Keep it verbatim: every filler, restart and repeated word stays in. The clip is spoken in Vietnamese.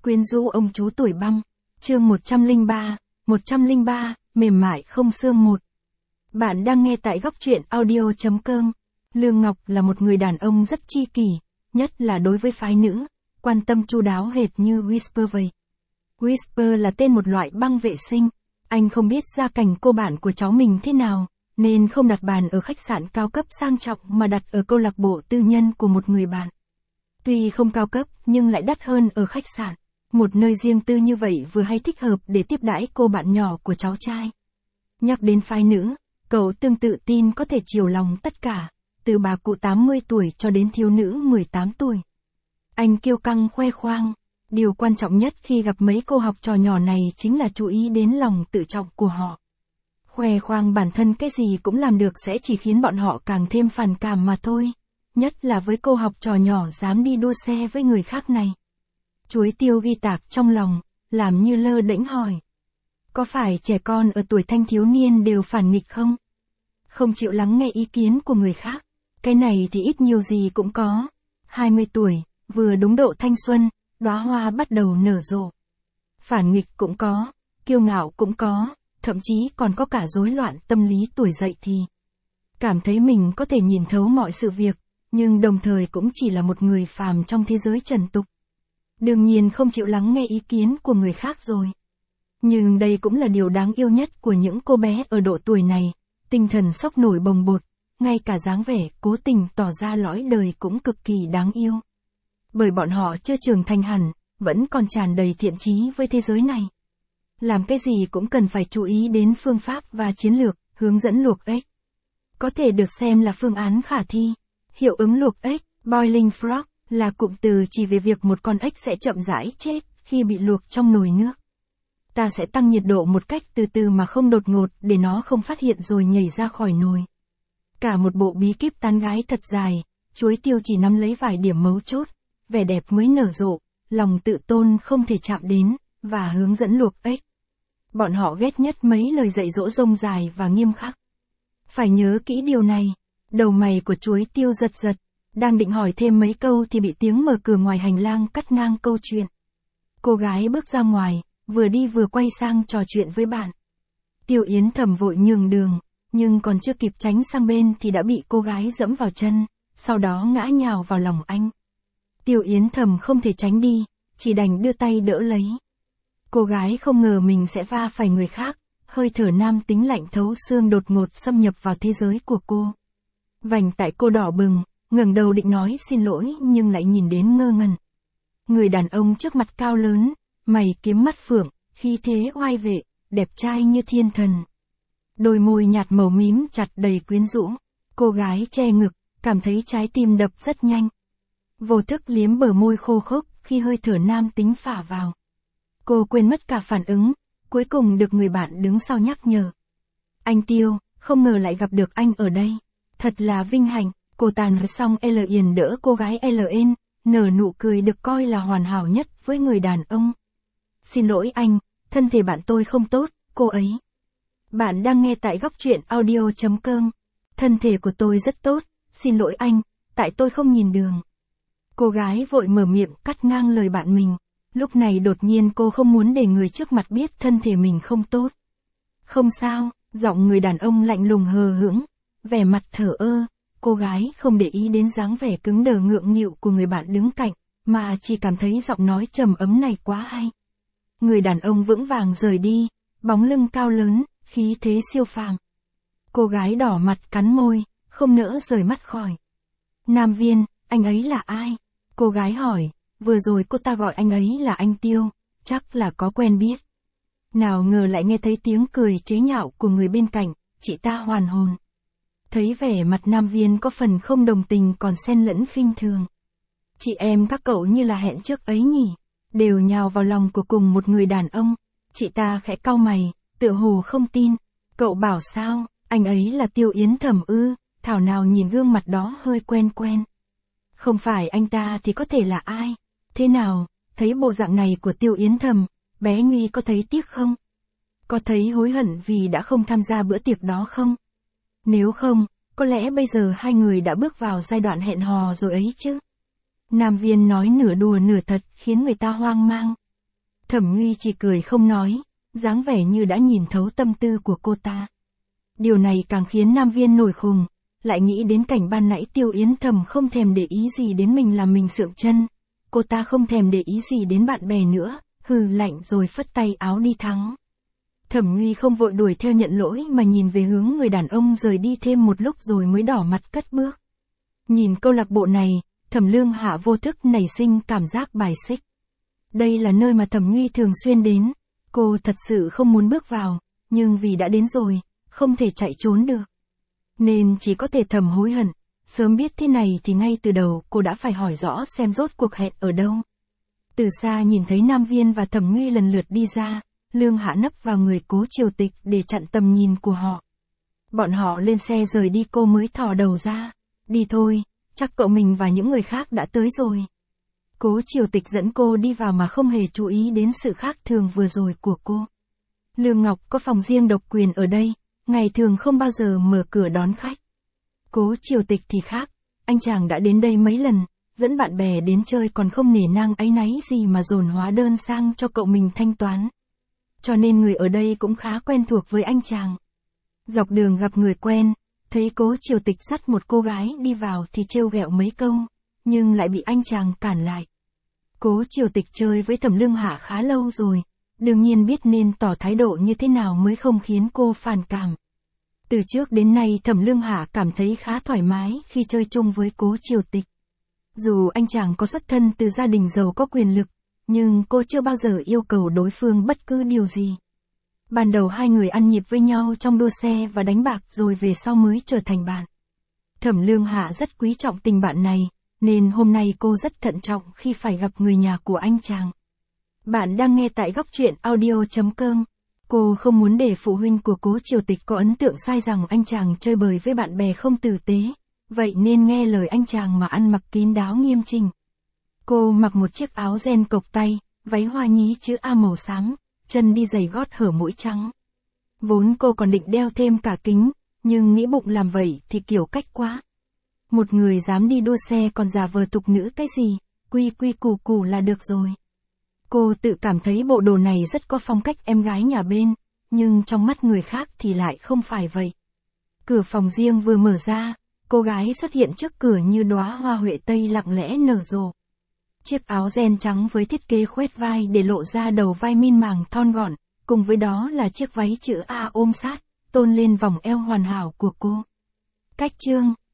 Quyến rũ ông chú tuổi băng, chương một trăm lẻ ba, một trăm lẻ ba, mềm mại không xương một. Bạn đang nghe tại góc truyện audio chấm com. Lương Ngọc là một người đàn ông rất chi kỷ, nhất là đối với phái nữ, quan tâm chu đáo hệt như Whisper vậy. Whisper là tên một loại băng vệ sinh, anh không biết gia cảnh cô bạn của cháu mình thế nào, nên không đặt bàn ở khách sạn cao cấp sang trọng mà đặt ở câu lạc bộ tư nhân của một người bạn. Tuy không cao cấp nhưng lại đắt hơn ở khách sạn. Một nơi riêng tư như vậy vừa hay thích hợp để tiếp đãi cô bạn nhỏ của cháu trai. Nhắc đến phái nữ, cậu tương tự tin có thể chiều lòng tất cả, từ bà cụ tám mươi tuổi cho đến thiếu nữ mười tám tuổi. Anh kiêu căng khoe khoang, điều quan trọng nhất khi gặp mấy cô học trò nhỏ này chính là chú ý đến lòng tự trọng của họ. Khoe khoang bản thân cái gì cũng làm được sẽ chỉ khiến bọn họ càng thêm phản cảm mà thôi, nhất là với cô học trò nhỏ dám đi đua xe với người khác này. Chuối tiêu ghi tạc trong lòng, làm như lơ đễnh hỏi. Có phải trẻ con ở tuổi thanh thiếu niên đều phản nghịch không? Không chịu lắng nghe ý kiến của người khác. Cái này thì ít nhiều gì cũng có. hai mươi tuổi, vừa đúng độ thanh xuân, đóa hoa bắt đầu nở rộ. Phản nghịch cũng có, kiêu ngạo cũng có, thậm chí còn có cả rối loạn tâm lý tuổi dậy thì. Cảm thấy mình có thể nhìn thấu mọi sự việc, nhưng đồng thời cũng chỉ là một người phàm trong thế giới trần tục. Đương nhiên không chịu lắng nghe ý kiến của người khác rồi. Nhưng đây cũng là điều đáng yêu nhất của những cô bé ở độ tuổi này, tinh thần sốc nổi bồng bột, ngay cả dáng vẻ cố tình tỏ ra lõi đời cũng cực kỳ đáng yêu. Bởi bọn họ chưa trưởng thành hẳn, vẫn còn tràn đầy thiện chí với thế giới này. Làm cái gì cũng cần phải chú ý đến phương pháp và chiến lược, hướng dẫn luộc ếch. Có thể được xem là phương án khả thi. Hiệu ứng luộc ếch, boiling frog, là cụm từ chỉ về việc một con ếch sẽ chậm rãi chết khi bị luộc trong nồi nước. Ta sẽ tăng nhiệt độ một cách từ từ mà không đột ngột để nó không phát hiện rồi nhảy ra khỏi nồi. Cả một bộ bí kíp tán gái thật dài, chuối tiêu chỉ nắm lấy vài điểm mấu chốt, vẻ đẹp mới nở rộ, lòng tự tôn không thể chạm đến, và hướng dẫn luộc ếch. Bọn họ ghét nhất mấy lời dạy dỗ rông dài và nghiêm khắc. Phải nhớ kỹ điều này. Đầu mày của chuối tiêu giật giật, đang định hỏi thêm mấy câu thì bị tiếng mở cửa ngoài hành lang cắt ngang câu chuyện. Cô gái bước ra ngoài, vừa đi vừa quay sang trò chuyện với bạn. Tiêu Yến Thầm vội nhường đường, nhưng còn chưa kịp tránh sang bên thì đã bị cô gái dẫm vào chân, sau đó ngã nhào vào lòng anh. Tiêu Yến Thầm không thể tránh đi, chỉ đành đưa tay đỡ lấy. Cô gái không ngờ mình sẽ va phải người khác, hơi thở nam tính lạnh thấu xương đột ngột xâm nhập vào thế giới của cô. Vành tại cô đỏ bừng, ngẩng đầu định nói xin lỗi nhưng lại nhìn đến ngơ ngẩn. Người đàn ông trước mặt cao lớn, mày kiếm mắt phượng, khí thế oai vệ, đẹp trai như thiên thần. Đôi môi nhạt màu mím chặt đầy quyến rũ. Cô gái che ngực, cảm thấy trái tim đập rất nhanh. Vô thức liếm bờ môi khô khốc khi hơi thở nam tính phả vào. Cô quên mất cả phản ứng, cuối cùng được người bạn đứng sau nhắc nhở. Anh Tiêu, không ngờ lại gặp được anh ở đây. Thật là vinh hạnh. Cô tàn với xong L Yên đỡ cô gái L N, nở nụ cười được coi là hoàn hảo nhất với người đàn ông. Xin lỗi anh, thân thể bạn tôi không tốt, cô ấy. Bạn đang nghe tại góc truyện audio chấm com. Thân thể của tôi rất tốt, xin lỗi anh, tại tôi không nhìn đường. Cô gái vội mở miệng cắt ngang lời bạn mình. Lúc này đột nhiên cô không muốn để người trước mặt biết thân thể mình không tốt. Không sao, giọng người đàn ông lạnh lùng hờ hững, vẻ mặt thờ ơ. Cô gái không để ý đến dáng vẻ cứng đờ ngượng nghịu của người bạn đứng cạnh, mà chỉ cảm thấy giọng nói trầm ấm này quá hay. Người đàn ông vững vàng rời đi, bóng lưng cao lớn, khí thế siêu phàm. Cô gái đỏ mặt cắn môi, không nỡ rời mắt khỏi. Nam Viên, anh ấy là ai? Cô gái hỏi, vừa rồi cô ta gọi anh ấy là anh Tiêu, chắc là có quen biết. Nào ngờ lại nghe thấy tiếng cười chế nhạo của người bên cạnh, chị ta hoàn hồn. Thấy vẻ mặt Nam Viên có phần không đồng tình còn xen lẫn khinh thường. Chị em các cậu như là hẹn trước ấy nhỉ, đều nhào vào lòng của cùng một người đàn ông. Chị ta khẽ cau mày, tựa hồ không tin. Cậu bảo sao, anh ấy là Tiêu Yến Thầm ư? Thảo nào nhìn gương mặt đó hơi quen quen. Không phải anh ta thì có thể là ai? Thế nào, thấy bộ dạng này của Tiêu Yến Thầm, bé Nguy có thấy tiếc không? Có thấy hối hận vì đã không tham gia bữa tiệc đó không? Nếu không, có lẽ bây giờ hai người đã bước vào giai đoạn hẹn hò rồi ấy chứ. Nam Viên nói nửa đùa nửa thật khiến người ta hoang mang. Thẩm Nguy chỉ cười không nói, dáng vẻ như đã nhìn thấu tâm tư của cô ta. Điều này càng khiến Nam Viên nổi khùng, lại nghĩ đến cảnh ban nãy Tiêu Yến Thầm không thèm để ý gì đến mình làm mình sượng chân. Cô ta không thèm để ý gì đến bạn bè nữa, hừ lạnh rồi phất tay áo đi thắng. Thẩm Nguy không vội đuổi theo nhận lỗi mà nhìn về hướng người đàn ông rời đi thêm một lúc rồi mới đỏ mặt cất bước. Nhìn câu lạc bộ này, Thẩm Lương Hạ vô thức nảy sinh cảm giác bài xích. Đây là nơi mà Thẩm Nguy thường xuyên đến, cô thật sự không muốn bước vào, nhưng vì đã đến rồi, không thể chạy trốn được. Nên chỉ có thể thầm hối hận, sớm biết thế này thì ngay từ đầu cô đã phải hỏi rõ xem rốt cuộc hẹn ở đâu. Từ xa nhìn thấy Nam Viên và Thẩm Nguy lần lượt đi ra, Lương Hạ nấp vào người Cố Triều Tịch để chặn tầm nhìn của họ. Bọn họ lên xe rời đi cô mới thò đầu ra. Đi thôi, chắc cậu mình và những người khác đã tới rồi. Cố Triều Tịch dẫn cô đi vào mà không hề chú ý đến sự khác thường vừa rồi của cô. Lương Ngọc có phòng riêng độc quyền ở đây, ngày thường không bao giờ mở cửa đón khách. Cố Triều Tịch thì khác, anh chàng đã đến đây mấy lần, dẫn bạn bè đến chơi còn không nể nang áy náy gì mà dồn hóa đơn sang cho cậu mình thanh toán. Cho nên người ở đây cũng khá quen thuộc với anh chàng. Dọc đường gặp người quen, thấy Cố Triều Tịch dắt một cô gái đi vào thì trêu ghẹo mấy câu, nhưng lại bị anh chàng cản lại. Cố Triều Tịch chơi với Thẩm Lương Hạ khá lâu rồi, đương nhiên biết nên tỏ thái độ như thế nào mới không khiến cô phản cảm. Từ trước đến nay Thẩm Lương Hạ cảm thấy khá thoải mái khi chơi chung với Cố Triều Tịch. Dù anh chàng có xuất thân từ gia đình giàu có quyền lực, nhưng cô chưa bao giờ yêu cầu đối phương bất cứ điều gì. Ban đầu hai người ăn nhịp với nhau trong đua xe và đánh bạc rồi về sau mới trở thành bạn. Thẩm Lương Hạ rất quý trọng tình bạn này, nên hôm nay cô rất thận trọng khi phải gặp người nhà của anh chàng. Bạn đang nghe tại góc truyện audio chấm com. Cô không muốn để phụ huynh của Cố Triều Tịch có ấn tượng sai rằng anh chàng chơi bời với bạn bè không tử tế, vậy nên nghe lời anh chàng mà ăn mặc kín đáo nghiêm chỉnh. Cô mặc một chiếc áo ren cộc tay, váy hoa nhí chữ A màu xám, chân đi giày gót hở mũi trắng. Vốn cô còn định đeo thêm cả kính, nhưng nghĩ bụng làm vậy thì kiểu cách quá. Một người dám đi đua xe còn giả vờ tục nữ cái gì, quy quy củ củ là được rồi. Cô tự cảm thấy bộ đồ này rất có phong cách em gái nhà bên, nhưng trong mắt người khác thì lại không phải vậy. Cửa phòng riêng vừa mở ra, cô gái xuất hiện trước cửa như đóa hoa huệ tây lặng lẽ nở rộ. Chiếc áo ren trắng với thiết kế khoét vai để lộ ra đầu vai min màng thon gọn, cùng với đó là chiếc váy chữ A ôm sát, tôn lên vòng eo hoàn hảo của cô. Cách chương